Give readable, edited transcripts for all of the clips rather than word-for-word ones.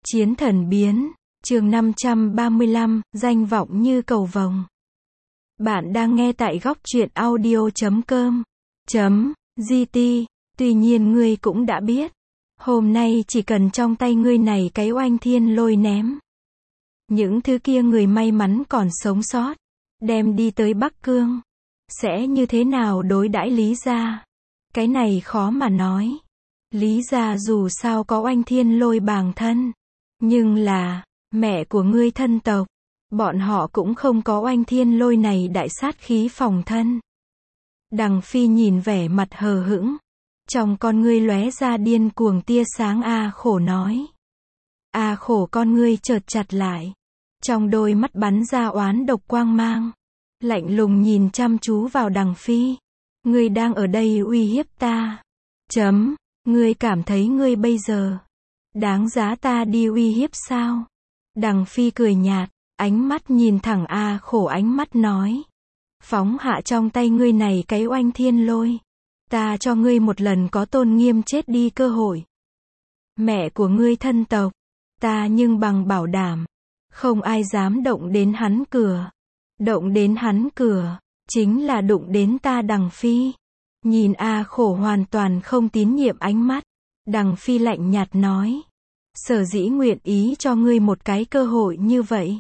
Chiến thần biến, chương 535, danh vọng như cầu vồng. Bạn đang nghe tại góc truyện audio.com.gt. Tuy nhiên ngươi cũng đã biết, hôm nay chỉ cần trong tay ngươi này cái oanh thiên lôi ném. Những thứ kia người may mắn còn sống sót, đem đi tới Bắc Cương. Sẽ như thế nào đối đãi Lý gia? Cái này khó mà nói. Lý gia dù sao có oanh thiên lôi bàng thân. Nhưng là, mẹ của ngươi thân tộc, bọn họ cũng không có oanh thiên lôi này đại sát khí phòng thân. Đằng Phi nhìn vẻ mặt hờ hững, trong con ngươi lóe ra điên cuồng tia sáng. A Khổ nói. A Khổ con ngươi chợt chặt lại, trong đôi mắt bắn ra oán độc quang mang, lạnh lùng nhìn chăm chú vào Đằng Phi. Ngươi đang ở đây uy hiếp ta. Ngươi cảm thấy ngươi bây giờ đáng giá ta đi uy hiếp sao? Đằng Phi cười nhạt, ánh mắt nhìn thẳng A Khổ, ánh mắt nói. Phóng hạ trong tay ngươi này cái oanh thiên lôi. Ta cho ngươi một lần có tôn nghiêm chết đi cơ hội. Mẹ của ngươi thân tộc, ta nhưng bằng bảo đảm, không ai dám động đến hắn cửa. Động đến hắn cửa, chính là đụng đến ta. Đằng Phi nhìn A Khổ hoàn toàn không tín nhiệm ánh mắt. Đằng Phi lạnh nhạt nói. Sở dĩ nguyện ý cho ngươi một cái cơ hội như vậy,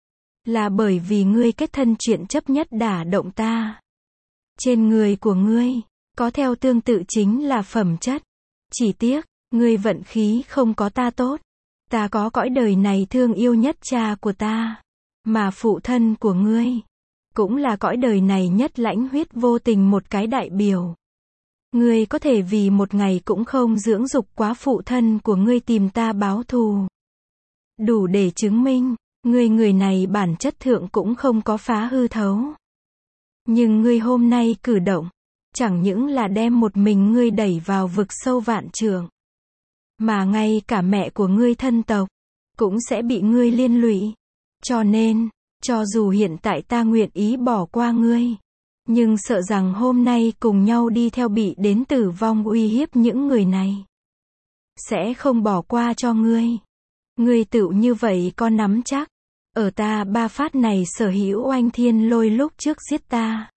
là bởi vì ngươi kết thân chuyện chấp nhất đả động ta. Trên người của ngươi, có theo tương tự chính là phẩm chất. Chỉ tiếc, ngươi vận khí không có ta tốt. Ta có cõi đời này thương yêu nhất cha của ta. Mà phụ thân của ngươi, cũng là cõi đời này nhất lãnh huyết vô tình một cái đại biểu. Ngươi có thể vì một ngày cũng không dưỡng dục quá phụ thân của ngươi tìm ta báo thù. Đủ để chứng minh, ngươi người này bản chất thượng cũng không có phá hư thấu. Nhưng ngươi hôm nay cử động, chẳng những là đem một mình ngươi đẩy vào vực sâu vạn trượng, mà ngay cả mẹ của ngươi thân tộc, cũng sẽ bị ngươi liên lụy. Cho nên, cho dù hiện tại ta nguyện ý bỏ qua ngươi, nhưng sợ rằng hôm nay cùng nhau đi theo bị đến tử vong uy hiếp những người này, sẽ không bỏ qua cho ngươi. Ngươi tựu như vậy có nắm chắc, ở ta ba phát này sở hữu oanh thiên lôi lúc trước giết ta.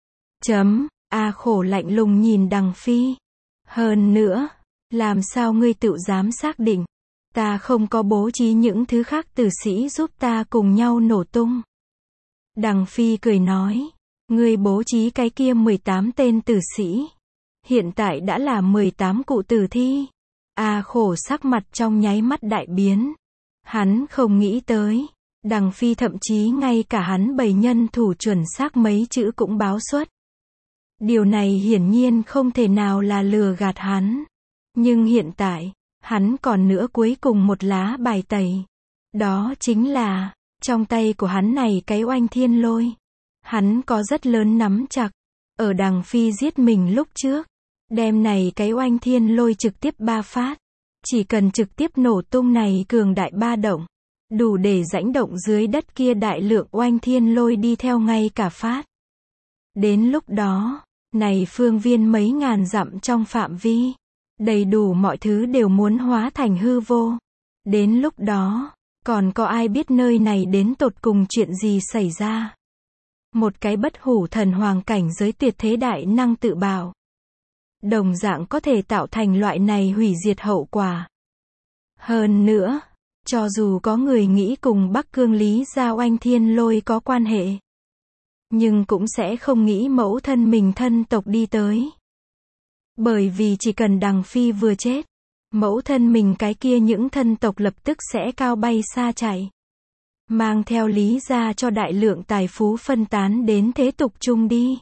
A Khổ lạnh lùng nhìn Đằng Phi. Hơn nữa, làm sao ngươi tựu dám xác định, ta không có bố trí những thứ khác tử sĩ giúp ta cùng nhau nổ tung? Đằng Phi cười nói. Ngươi bố trí cái kia 18 tên tử sĩ, hiện tại đã là 18 cụ tử thi. A Khổ sắc mặt trong nháy mắt đại biến. Hắn không nghĩ tới, Đằng Phi thậm chí ngay cả hắn bày nhân thủ chuẩn xác mấy chữ cũng báo xuất. Điều này hiển nhiên không thể nào là lừa gạt hắn. Nhưng hiện tại, hắn còn nữa cuối cùng một lá bài tẩy. Đó chính là, trong tay của hắn này cái oanh thiên lôi. Hắn có rất lớn nắm chặt, ở Đằng Phi giết mình lúc trước, đem này cái oanh thiên lôi trực tiếp 3 phát. Chỉ cần trực tiếp nổ tung này cường đại ba động, đủ để rãnh động dưới đất kia đại lượng oanh thiên lôi đi theo ngay cả phát. Đến lúc đó, này phương viên mấy ngàn dặm trong phạm vi, đầy đủ mọi thứ đều muốn hóa thành hư vô. Đến lúc đó, còn có ai biết nơi này đến tột cùng chuyện gì xảy ra? Một cái bất hủ thần hoàng cảnh giới tuyệt thế đại năng tự bào, đồng dạng có thể tạo thành loại này hủy diệt hậu quả. Hơn nữa, cho dù có người nghĩ cùng Bắc Cương Lý gia oanh thiên lôi có quan hệ, nhưng cũng sẽ không nghĩ mẫu thân mình thân tộc đi tới. Bởi vì chỉ cần Đằng Phi vừa chết, mẫu thân mình cái kia những thân tộc lập tức sẽ cao bay xa chạy, mang theo Lý gia cho đại lượng tài phú phân tán đến thế tục chung đi.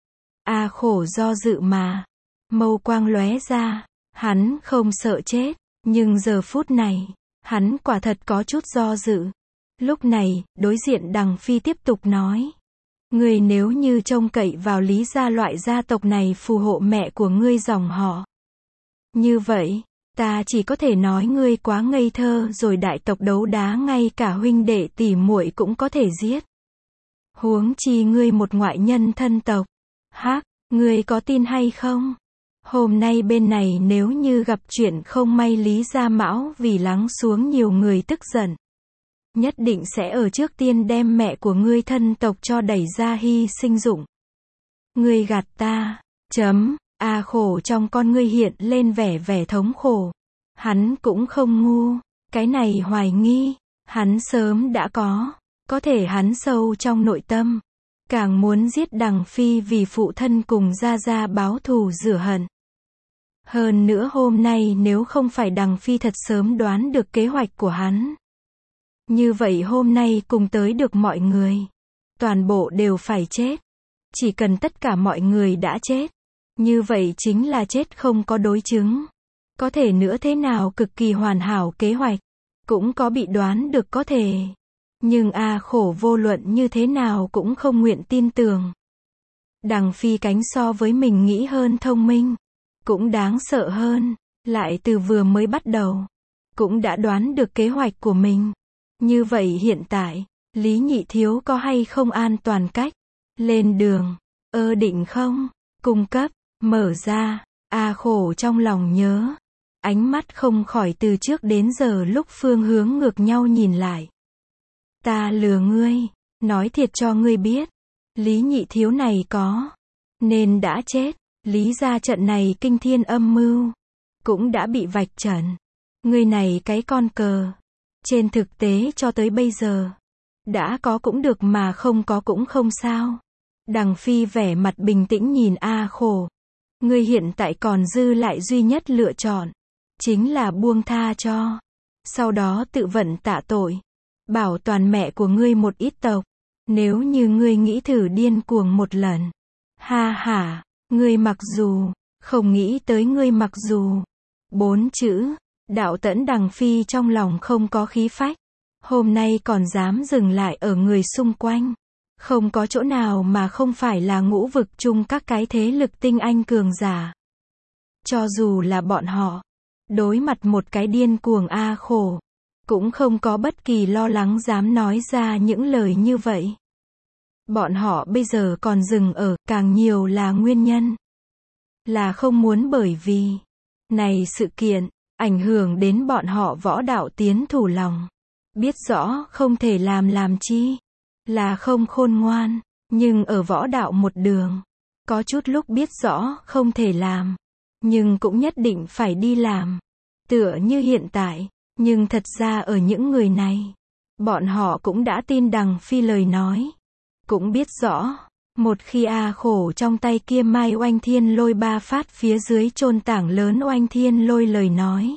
A Khổ do dự mà, mâu quang lóe ra, hắn không sợ chết, nhưng giờ phút này, hắn quả thật có chút do dự. Lúc này, đối diện Đằng Phi tiếp tục nói. Ngươi nếu như trông cậy vào Lý gia loại gia tộc này phù hộ mẹ của ngươi dòng họ, như vậy, ta chỉ có thể nói ngươi quá ngây thơ rồi. Đại tộc đấu đá ngay cả huynh đệ tỷ muội cũng có thể giết, huống chi ngươi một ngoại nhân thân tộc. Hắc, ngươi có tin hay không? Hôm nay bên này nếu như gặp chuyện không may Lý Gia Mão vì lắng xuống nhiều người tức giận. Nhất định sẽ ở trước tiên đem mẹ của ngươi thân tộc cho đẩy ra hy sinh dụng. Ngươi gạt ta. A Khổ trong con ngươi hiện lên vẻ thống khổ. Hắn cũng không ngu. Cái này hoài nghi, hắn sớm đã có thể hắn sâu trong nội tâm, càng muốn giết Đằng Phi vì phụ thân cùng Gia Gia báo thù rửa hận. Hơn nữa hôm nay nếu không phải Đằng Phi thật sớm đoán được kế hoạch của hắn. Như vậy hôm nay cùng tới được mọi người. Toàn bộ đều phải chết. Chỉ cần tất cả mọi người đã chết. Như vậy chính là chết không có đối chứng. Có thể nữa thế nào cực kỳ hoàn hảo kế hoạch. Cũng có bị đoán được có thể. Nhưng A Khổ vô luận như thế nào cũng không nguyện tin tưởng. Đằng Phi Cánh so với mình nghĩ hơn thông minh. Cũng đáng sợ hơn. Lại từ vừa mới bắt đầu. Cũng đã đoán được kế hoạch của mình. Như vậy hiện tại, Lý Nhị Thiếu có hay không an toàn cách? Lên đường. Định không? Cung cấp. Mở ra. A Khổ trong lòng nhớ. Ánh mắt không khỏi từ trước đến giờ lúc phương hướng ngược nhau nhìn lại. Ta lừa ngươi. Nói thiệt cho ngươi biết. Lý Nhị Thiếu này nên đã chết. Lý gia trận này kinh thiên âm mưu. Cũng đã bị vạch trần. Ngươi này cái con cờ. Trên thực tế cho tới bây giờ. Đã có cũng được mà không có cũng không sao. Đằng Phi vẻ mặt bình tĩnh nhìn A Khổ. Ngươi hiện tại còn dư lại duy nhất lựa chọn. Chính là buông tha cho. Sau đó tự vận tạ tội. Bảo toàn mẹ của ngươi một ít tộc. Nếu như ngươi nghĩ thử điên cuồng một lần. Ha ha, ngươi mặc dù, không nghĩ tới ngươi mặc dù. 4 chữ, Đạo Tẫn Đằng Phi trong lòng không có khí phách. Hôm nay còn dám dừng lại ở người xung quanh. Không có chỗ nào mà không phải là ngũ vực chung các cái thế lực tinh anh cường giả. Cho dù là bọn họ, đối mặt một cái điên cuồng A Khổ, cũng không có bất kỳ lo lắng dám nói ra những lời như vậy. Bọn họ bây giờ còn dừng ở, càng nhiều là nguyên nhân. Là không muốn bởi vì, này sự kiện, ảnh hưởng đến bọn họ võ đạo tiến thủ lòng. Biết rõ không thể làm chi. Là không khôn ngoan. Nhưng ở võ đạo một đường. Có chút lúc biết rõ không thể làm. Nhưng cũng nhất định phải đi làm. Tựa như hiện tại. Nhưng thật ra ở những người này. Bọn họ cũng đã tin Đằng Phi lời nói. Cũng biết rõ. Một khi A Khổ trong tay kia mai oanh thiên lôi ba phát phía dưới chôn tảng lớn oanh thiên lôi lời nói.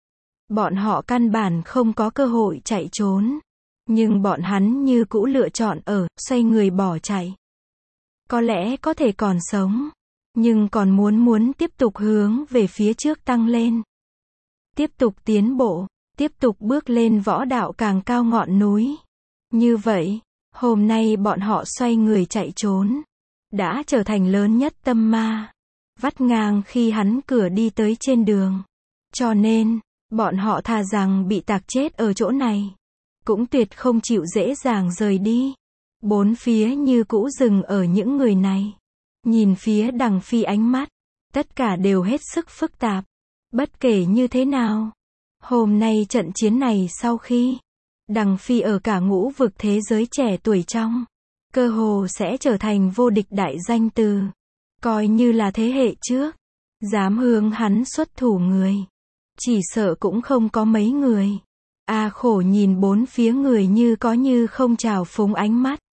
Bọn họ căn bản không có cơ hội chạy trốn. Nhưng bọn hắn như cũ lựa chọn xoay người bỏ chạy. Có lẽ có thể còn sống. Nhưng còn muốn tiếp tục hướng về phía trước tăng lên. Tiếp tục tiến bộ. Tiếp tục bước lên võ đạo càng cao ngọn núi. Như vậy, hôm nay bọn họ xoay người chạy trốn. Đã trở thành lớn nhất tâm ma. Vắt ngang khi hắn cửa đi tới trên đường. Cho nên, bọn họ thà rằng bị tạc chết ở chỗ này. Cũng tuyệt không chịu dễ dàng rời đi. Bốn phía như cũ dừng ở những người này. Nhìn phía Đằng Phi ánh mắt. Tất cả đều hết sức phức tạp. Bất kể như thế nào. Hôm nay trận chiến này sau khi Đằng Phi ở cả ngũ vực thế giới trẻ tuổi trong. Cơ hồ sẽ trở thành vô địch đại danh từ. Coi như là thế hệ trước. Dám hướng hắn xuất thủ người. Chỉ sợ cũng không có mấy người. A Khổ nhìn bốn phía người như có như không trào phúng ánh mắt.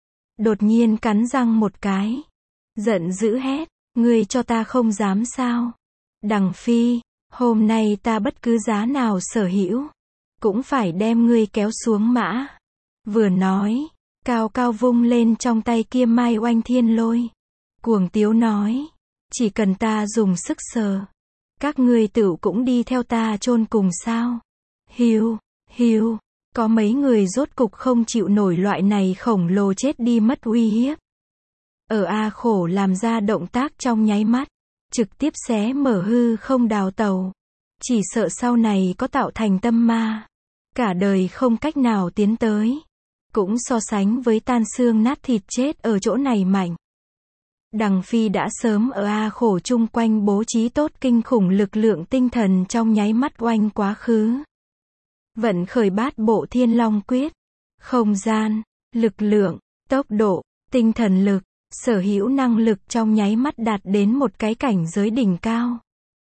Đột nhiên cắn răng một cái. Giận dữ hét. Ngươi cho ta không dám sao. Đằng Phi, hôm nay ta bất cứ giá nào sở hữu. Cũng phải đem ngươi kéo xuống mã. Vừa nói. Cao cao vung lên trong tay kia mai oanh thiên lôi. Cuồng tiếu nói. Chỉ cần ta dùng sức sờ. Các ngươi tựu cũng đi theo ta chôn cùng sao. Hiu, có mấy người rốt cục không chịu nổi loại này khổng lồ chết đi mất uy hiếp. Ở A Khổ làm ra động tác trong nháy mắt. Trực tiếp xé mở hư không đào tàu. Chỉ sợ sau này có tạo thành tâm ma. Cả đời không cách nào tiến tới. Cũng so sánh với tan xương nát thịt chết ở chỗ này mạnh. Đằng Phi đã sớm ở A Khổ chung quanh bố trí tốt kinh khủng lực lượng tinh thần trong nháy mắt oanh quá khứ. Vận khởi bát bộ thiên long quyết, không gian, lực lượng, tốc độ, tinh thần lực, sở hữu năng lực trong nháy mắt đạt đến một cái cảnh giới đỉnh cao.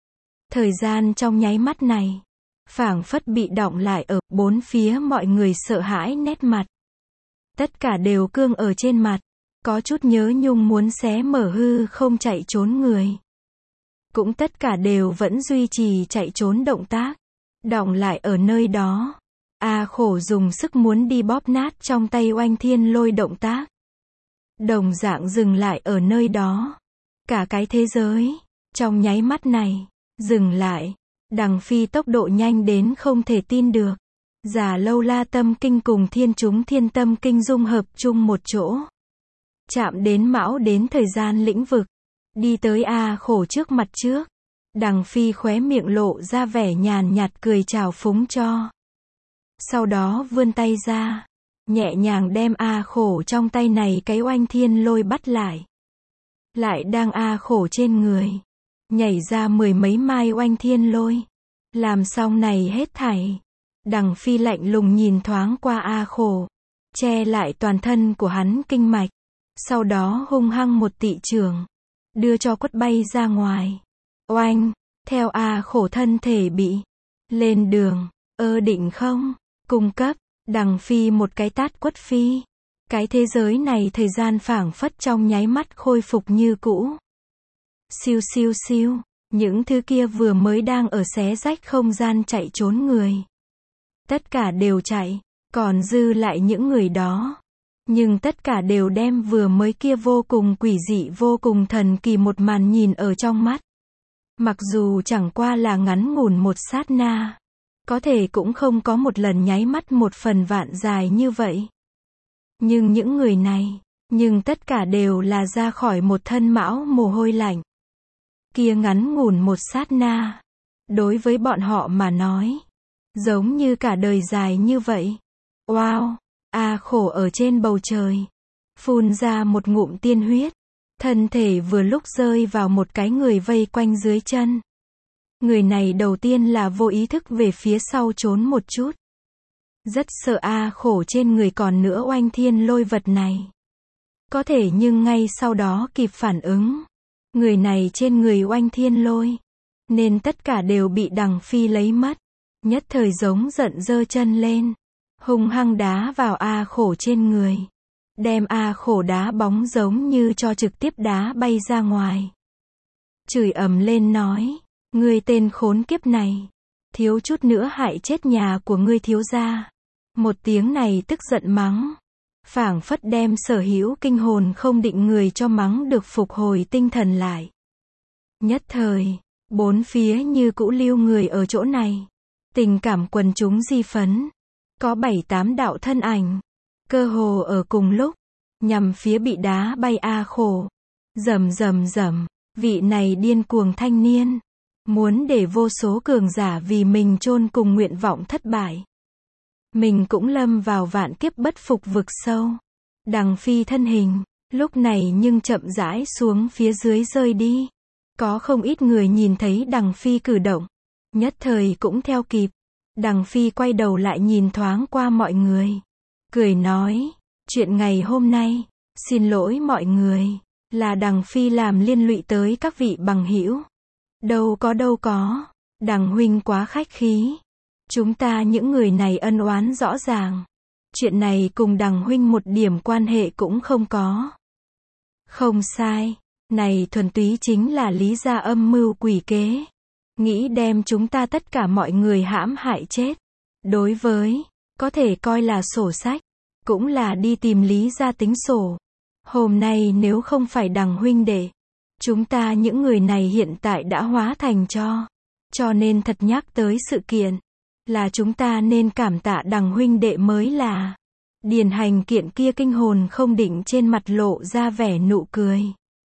Thời gian trong nháy mắt này, phảng phất bị đọng lại ở bốn phía mọi người sợ hãi nét mặt. Tất cả đều cương ở trên mặt, có chút nhớ nhung muốn xé mở hư không chạy trốn người. Cũng tất cả đều vẫn duy trì chạy trốn động tác, đọng lại ở nơi đó. A Khổ dùng sức muốn đi bóp nát trong tay Oanh Thiên Lôi động tác. Đồng dạng dừng lại ở nơi đó. Cả cái thế giới, trong nháy mắt này, dừng lại. Đằng Phi tốc độ nhanh đến không thể tin được. Già Lâu La Tâm Kinh cùng Thiên Chúng Thiên Tâm Kinh dung hợp chung một chỗ. Chạm đến mão đến thời gian lĩnh vực. Đi tới A Khổ trước mặt trước. Đằng Phi khóe miệng lộ ra vẻ nhàn nhạt cười chào phúng cho. Sau đó vươn tay ra. Nhẹ nhàng đem A Khổ trong tay này cái Oanh Thiên Lôi bắt lại. Lại đang A Khổ trên người. Nhảy ra mười mấy mai Oanh Thiên Lôi. Làm xong này hết thảy. Đằng Phi lạnh lùng nhìn thoáng qua A Khổ. Che lại toàn thân của hắn kinh mạch. Sau đó hung hăng một tị trưởng. Đưa cho quất bay ra ngoài. Oanh, theo A Khổ thân thể bị. Lên đường, định không? Cung cấp, Đằng Phi một cái tát quất Phi. Cái thế giới này thời gian phảng phất trong nháy mắt khôi phục như cũ. Siêu siêu siêu, những thứ kia vừa mới đang ở xé rách không gian chạy trốn người. Tất cả đều chạy, còn dư lại những người đó. Nhưng tất cả đều đem vừa mới kia vô cùng quỷ dị vô cùng thần kỳ một màn nhìn ở trong mắt. Mặc dù chẳng qua là ngắn ngủn một sát na. Có thể cũng không có một lần nháy mắt một phần vạn dài như vậy. Nhưng những người này, nhưng tất cả đều là ra khỏi một thân mão mồ hôi lạnh. Kia ngắn ngủn một sát na. Đối với bọn họ mà nói. Giống như cả đời dài như vậy. Wow! A Khổ ở trên bầu trời. Phun ra một ngụm tiên huyết. Thân thể vừa lúc rơi vào một cái người vây quanh dưới chân. Người này đầu tiên là vô ý thức về phía sau trốn một chút. Rất sợ A Khổ trên người còn nữa Oanh Thiên Lôi vật này. Có thể nhưng ngay sau đó kịp phản ứng. Người này trên người Oanh Thiên Lôi. Nên tất cả đều bị Đằng Phi lấy mất. Nhất thời giống giận giơ chân lên. Hung hăng đá vào A Khổ trên người. Đem A Khổ đá bóng giống như cho trực tiếp đá bay ra ngoài. Chửi ầm lên nói. Ngươi tên khốn kiếp này. Thiếu chút nữa hại chết nhà của ngươi thiếu gia. Một tiếng này tức giận mắng. Phảng phất đem sở hữu kinh hồn không định người cho mắng được phục hồi tinh thần lại. Nhất thời, bốn phía như cũ lưu người ở chỗ này. Tình cảm quần chúng di phấn. Có 7-8 đạo thân ảnh. Cơ hồ ở cùng lúc. Nhằm phía bị đá bay A Khổ. Rầm rầm rầm. Vị này điên cuồng thanh niên. Muốn để vô số cường giả vì mình chôn cùng nguyện vọng thất bại. Mình cũng lâm vào vạn kiếp bất phục vực sâu. Đằng Phi thân hình. Lúc này nhưng chậm rãi xuống phía dưới rơi đi. Có không ít người nhìn thấy Đằng Phi cử động. Nhất thời cũng theo kịp. Đằng Phi quay đầu lại nhìn thoáng qua mọi người. Cười nói. Chuyện ngày hôm nay. Xin lỗi mọi người. Là Đằng Phi làm liên lụy tới các vị bằng hữu. Đâu có. Đằng huynh quá khách khí. Chúng ta những người này ân oán rõ ràng. Chuyện này cùng Đằng huynh một điểm quan hệ cũng không có. Không sai. Này thuần túy chính là lý gia âm mưu quỷ kế. Nghĩ đem chúng ta tất cả mọi người hãm hại chết. Đối với, có thể coi là sổ sách. Cũng là đi tìm lý gia tính sổ. Hôm nay nếu không phải Đằng huynh đệ. Chúng ta những người này hiện tại đã hóa thành cho nên thật nhắc tới sự kiện. Là chúng ta nên cảm tạ Đằng huynh đệ mới là. Điền Hành Kiện kia kinh hồn không định trên mặt lộ ra vẻ nụ cười.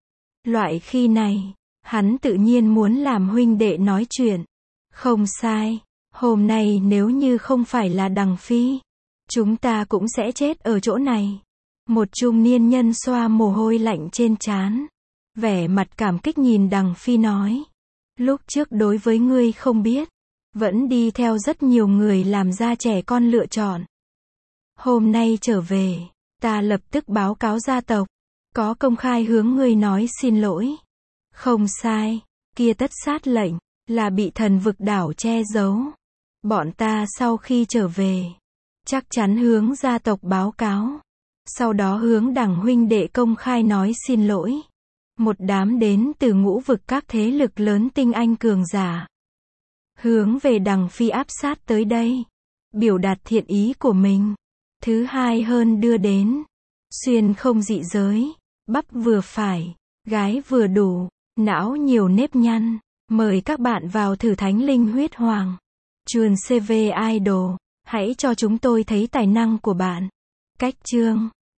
Loại khi này, hắn tự nhiên muốn làm huynh đệ nói chuyện. Không sai, hôm nay nếu như không phải là Đằng Phi, chúng ta cũng sẽ chết ở chỗ này. Một trung niên nhân xoa mồ hôi lạnh trên trán. Vẻ mặt cảm kích nhìn Đằng Phi nói. Lúc trước đối với ngươi không biết, vẫn đi theo rất nhiều người làm ra trẻ con lựa chọn. Hôm nay trở về, ta lập tức báo cáo gia tộc, có công khai hướng ngươi nói xin lỗi. Không sai, kia tất sát lệnh, là bị thần vực đảo che giấu. Bọn ta sau khi trở về, chắc chắn hướng gia tộc báo cáo. Sau đó hướng Đằng huynh đệ công khai nói xin lỗi. Một đám đến từ ngũ vực các thế lực lớn tinh anh cường giả, hướng về Đằng Phi áp sát tới đây, biểu đạt thiện ý của mình. Thứ hai hơn đưa đến, xuyên không dị giới, bắp vừa phải, gái vừa đủ, não nhiều nếp nhăn. Mời các bạn vào thử Thánh Linh Huyết Hoàng. Chuồn CV Idol, hãy cho chúng tôi thấy tài năng của bạn. Cách chương